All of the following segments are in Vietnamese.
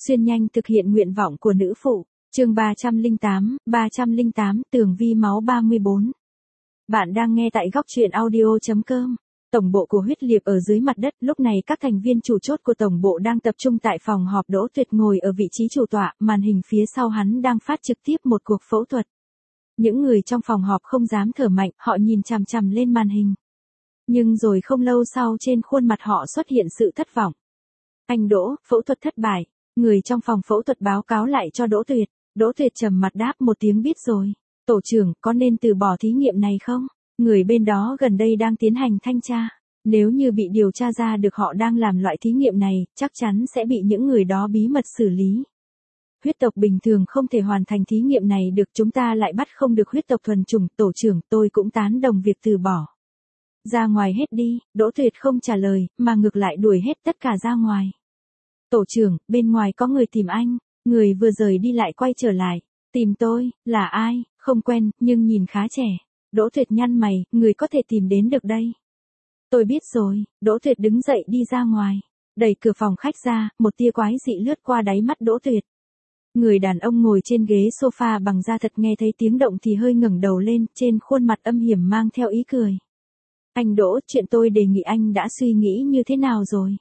Xuyên nhanh thực hiện nguyện vọng của nữ phụ. Chương 308, tường vi máu 34. Bạn đang nghe tại góc truyện audio.com. Tổng bộ của huyết liệt ở dưới mặt đất, lúc này các thành viên chủ chốt của tổng bộ đang tập trung tại phòng họp. Đỗ Tuyệt ngồi ở vị trí chủ tọa, màn hình phía sau hắn đang phát trực tiếp một cuộc phẫu thuật. Những người trong phòng họp không dám thở mạnh, họ nhìn chằm chằm lên màn hình. Nhưng rồi không lâu sau trên khuôn mặt họ xuất hiện sự thất vọng. Anh Đỗ, phẫu thuật thất bại. Người trong phòng phẫu thuật báo cáo lại cho Đỗ Tuyệt. Đỗ Tuyệt trầm mặt đáp một tiếng biết rồi. Tổ trưởng, có nên từ bỏ thí nghiệm này không? Người bên đó gần đây đang tiến hành thanh tra. Nếu như bị điều tra ra được họ đang làm loại thí nghiệm này, chắc chắn sẽ bị những người đó bí mật xử lý. Huyết tộc bình thường không thể hoàn thành thí nghiệm này được, chúng ta lại bắt không được huyết tộc thuần chủng. Tổ trưởng, tôi cũng tán đồng việc từ bỏ. Ra ngoài hết đi. Đỗ Tuyệt không trả lời, mà ngược lại đuổi hết tất cả ra ngoài. Tổ trưởng, bên ngoài có người tìm anh. Người vừa rời đi lại quay trở lại. Tìm tôi, là ai? Không quen, nhưng nhìn khá trẻ. Đỗ Tuyệt nhăn mày, người có thể tìm đến được đây. Tôi biết rồi. Đỗ Tuyệt đứng dậy đi ra ngoài. Đẩy cửa phòng khách ra, một tia quái dị lướt qua đáy mắt Đỗ Tuyệt. Người đàn ông ngồi trên ghế sofa bằng da thật nghe thấy tiếng động thì hơi ngẩng đầu lên, trên khuôn mặt âm hiểm mang theo ý cười. Anh Đỗ, chuyện tôi đề nghị anh đã suy nghĩ như thế nào rồi?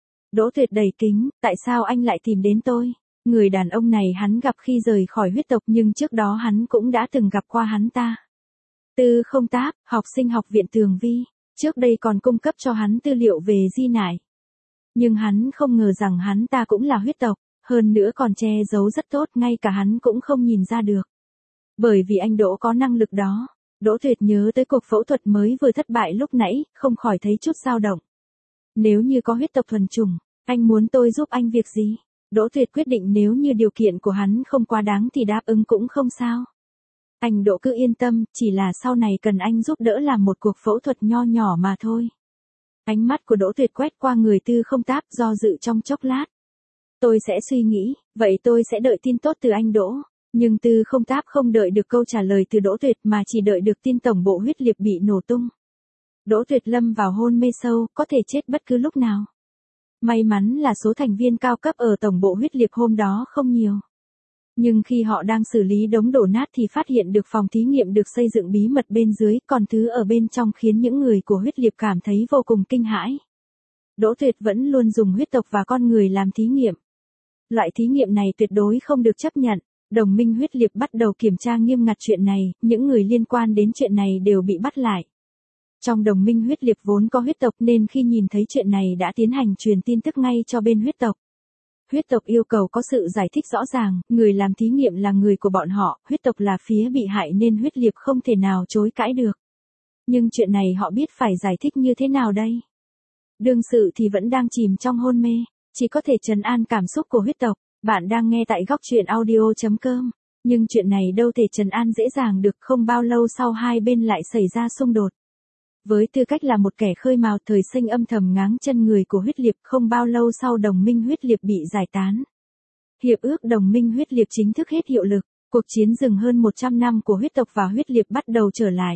Đỗ Tuyệt đầy kính, tại sao anh lại tìm đến tôi? Người đàn ông này hắn gặp khi rời khỏi huyết tộc, nhưng trước đó hắn cũng đã từng gặp qua hắn ta. Tư Không Táp, học sinh học viện Tường Vi, trước đây còn cung cấp cho hắn tư liệu về di nải. Nhưng hắn không ngờ rằng hắn ta cũng là huyết tộc, hơn nữa còn che giấu rất tốt, ngay cả hắn cũng không nhìn ra được. Bởi vì anh Đỗ có năng lực đó. Đỗ Tuyệt nhớ tới cuộc phẫu thuật mới vừa thất bại lúc nãy, không khỏi thấy chút dao động. Nếu như có huyết tộc thuần chủng, anh muốn tôi giúp anh việc gì? Đỗ Tuyệt quyết định nếu như điều kiện của hắn không quá đáng thì đáp ứng cũng không sao. Anh Đỗ cứ yên tâm, chỉ là sau này cần anh giúp đỡ làm một cuộc phẫu thuật nho nhỏ mà thôi. Ánh mắt của Đỗ Tuyệt quét qua người Tư Không Táp, do dự trong chốc lát. Tôi sẽ suy nghĩ, vậy tôi sẽ đợi tin tốt từ anh Đỗ. Nhưng Tư Không Táp không đợi được câu trả lời từ Đỗ Tuyệt mà chỉ đợi được tin tổng bộ huyết liệt bị nổ tung. Đỗ Tuyệt lâm vào hôn mê sâu, có thể chết bất cứ lúc nào. May mắn là số thành viên cao cấp ở tổng bộ huyết liệt hôm đó không nhiều. Nhưng khi họ đang xử lý đống đổ nát thì phát hiện được phòng thí nghiệm được xây dựng bí mật bên dưới, còn thứ ở bên trong khiến những người của huyết liệt cảm thấy vô cùng kinh hãi. Đỗ Tuyệt vẫn luôn dùng huyết tộc và con người làm thí nghiệm. Loại thí nghiệm này tuyệt đối không được chấp nhận. Đồng minh huyết liệt bắt đầu kiểm tra nghiêm ngặt chuyện này, những người liên quan đến chuyện này đều bị bắt lại. Trong đồng minh huyết liệt vốn có huyết tộc nên khi nhìn thấy chuyện này đã tiến hành truyền tin tức ngay cho bên huyết tộc. Huyết tộc yêu cầu có sự giải thích rõ ràng, người làm thí nghiệm là người của bọn họ, huyết tộc là phía bị hại nên huyết liệt không thể nào chối cãi được. Nhưng chuyện này họ biết phải giải thích như thế nào đây? Đương sự thì vẫn đang chìm trong hôn mê, chỉ có thể trấn an cảm xúc của huyết tộc. Bạn đang nghe tại góc truyện audio.com. Nhưng chuyện này đâu thể trấn an dễ dàng được, không bao lâu sau hai bên lại xảy ra xung đột. Với tư cách là một kẻ khơi mào, Thời Sinh âm thầm ngáng chân người của huyết liệt, không bao lâu sau đồng minh huyết liệt bị giải tán. Hiệp ước đồng minh huyết liệt chính thức hết hiệu lực, cuộc chiến dừng hơn 100 năm của huyết tộc và huyết liệt bắt đầu trở lại.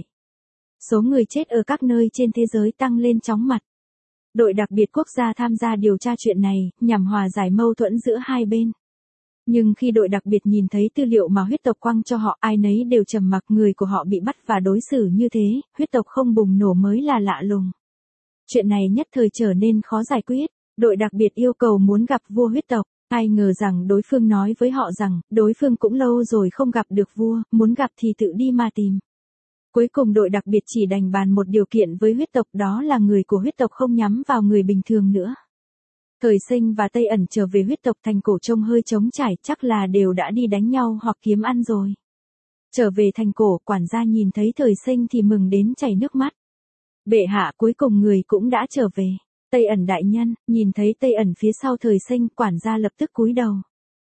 Số người chết ở các nơi trên thế giới tăng lên chóng mặt. Đội đặc biệt quốc gia tham gia điều tra chuyện này, nhằm hòa giải mâu thuẫn giữa hai bên. Nhưng khi đội đặc biệt nhìn thấy tư liệu mà huyết tộc quăng cho họ, ai nấy đều trầm mặc, người của họ bị bắt và đối xử như thế, huyết tộc không bùng nổ mới là lạ lùng. Chuyện này nhất thời trở nên khó giải quyết, đội đặc biệt yêu cầu muốn gặp vua huyết tộc, ai ngờ rằng đối phương nói với họ rằng, đối phương cũng lâu rồi không gặp được vua, muốn gặp thì tự đi mà tìm. Cuối cùng đội đặc biệt chỉ đành bàn một điều kiện với huyết tộc, đó là người của huyết tộc không nhắm vào người bình thường nữa. Thời Sinh và Tây Ẩn trở về huyết tộc, thành cổ trông hơi trống trải, chắc là đều đã đi đánh nhau hoặc kiếm ăn rồi. Trở về thành cổ, quản gia nhìn thấy Thời Sinh thì mừng đến chảy nước mắt. Bệ hạ, cuối cùng người cũng đã trở về. Tây Ẩn đại nhân, nhìn thấy Tây Ẩn phía sau Thời Sinh, quản gia lập tức cúi đầu.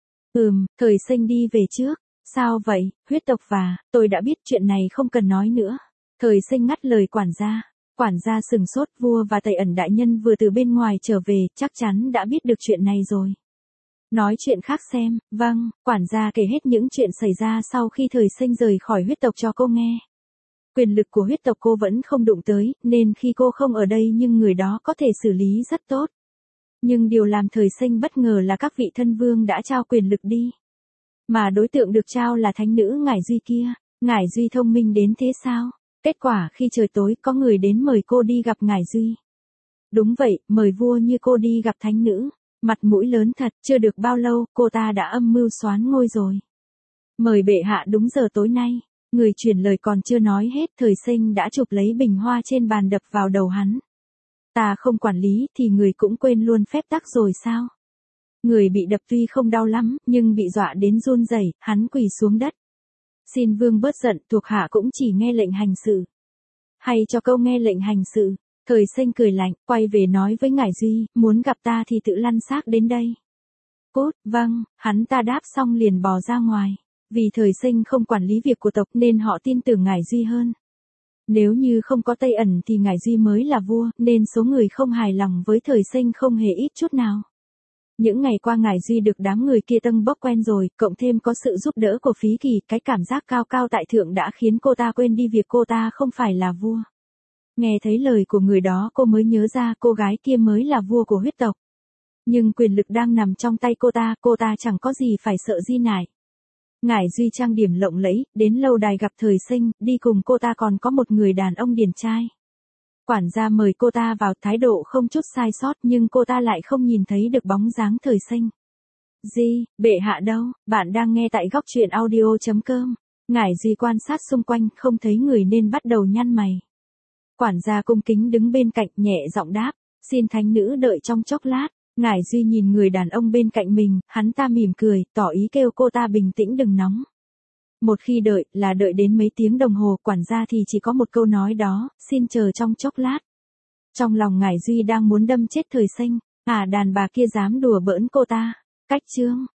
Thời Sinh đi về trước. Sao vậy, huyết tộc và, tôi đã biết chuyện này không cần nói nữa. Thời Sinh ngắt lời quản gia. Quản gia sừng sốt, vua và Tây Ẩn đại nhân vừa từ bên ngoài trở về, chắc chắn đã biết được chuyện này rồi. Nói chuyện khác xem, vâng, quản gia kể hết những chuyện xảy ra sau khi Thời Sinh rời khỏi huyết tộc cho cô nghe. Quyền lực của huyết tộc cô vẫn không đụng tới, nên khi cô không ở đây nhưng người đó có thể xử lý rất tốt. Nhưng điều làm Thời Sinh bất ngờ là các vị thân vương đã trao quyền lực đi. Mà đối tượng được trao là thánh nữ Ngải Duy kia. Ngải Duy thông minh đến thế sao? Kết quả khi trời tối có người đến mời cô đi gặp Ngải Duy. Đúng vậy, mời vua như cô đi gặp thánh nữ. Mặt mũi lớn thật, chưa được bao lâu, cô ta đã âm mưu soán ngôi rồi. Mời bệ hạ đúng giờ tối nay. Người truyền lời còn chưa nói hết, Thời Sinh đã chụp lấy bình hoa trên bàn đập vào đầu hắn. Ta không quản lý thì người cũng quên luôn phép tắc rồi sao? Người bị đập tuy không đau lắm, nhưng bị dọa đến run rẩy, hắn quỳ xuống đất. Xin vương bớt giận, thuộc hạ cũng chỉ nghe lệnh hành sự. Hay cho câu nghe lệnh hành sự. Thời Sinh cười lạnh, quay về nói với Ngải Duy, muốn gặp ta thì tự lăn xác đến đây. Cút, vâng, hắn ta đáp xong liền bò ra ngoài. Vì Thời Sinh không quản lý việc của tộc nên họ tin tưởng Ngải Duy hơn. Nếu như không có Tây Ẩn thì Ngải Duy mới là vua, nên số người không hài lòng với Thời Sinh không hề ít chút nào. Những ngày qua Ngải Duy được đám người kia tâng bốc quen rồi, cộng thêm có sự giúp đỡ của Phí Kỳ, cái cảm giác cao cao tại thượng đã khiến cô ta quên đi việc cô ta không phải là vua. Nghe thấy lời của người đó cô mới nhớ ra cô gái kia mới là vua của huyết tộc. Nhưng quyền lực đang nằm trong tay cô ta chẳng có gì phải sợ Di Nải. Ngải Duy trang điểm lộng lẫy, đến lâu đài gặp Thời Sinh, đi cùng cô ta còn có một người đàn ông điển trai. Quản gia mời cô ta vào, thái độ không chút sai sót nhưng cô ta lại không nhìn thấy được bóng dáng Thời Sinh. Bệ hạ đâu? Bạn đang nghe tại góc truyện audio.com. Ngải Duy quan sát xung quanh, không thấy người nên bắt đầu nhăn mày. Quản gia cung kính đứng bên cạnh nhẹ giọng đáp, xin thánh nữ đợi trong chốc lát. Ngải Duy nhìn người đàn ông bên cạnh mình, hắn ta mỉm cười, tỏ ý kêu cô ta bình tĩnh đừng nóng. Một khi đợi, là đợi đến mấy tiếng đồng hồ, quản gia thì chỉ có một câu nói đó, xin chờ trong chốc lát. Trong lòng Ngải Duy đang muốn đâm chết Thời Sinh, đàn bà kia dám đùa bỡn cô ta. Cách chương.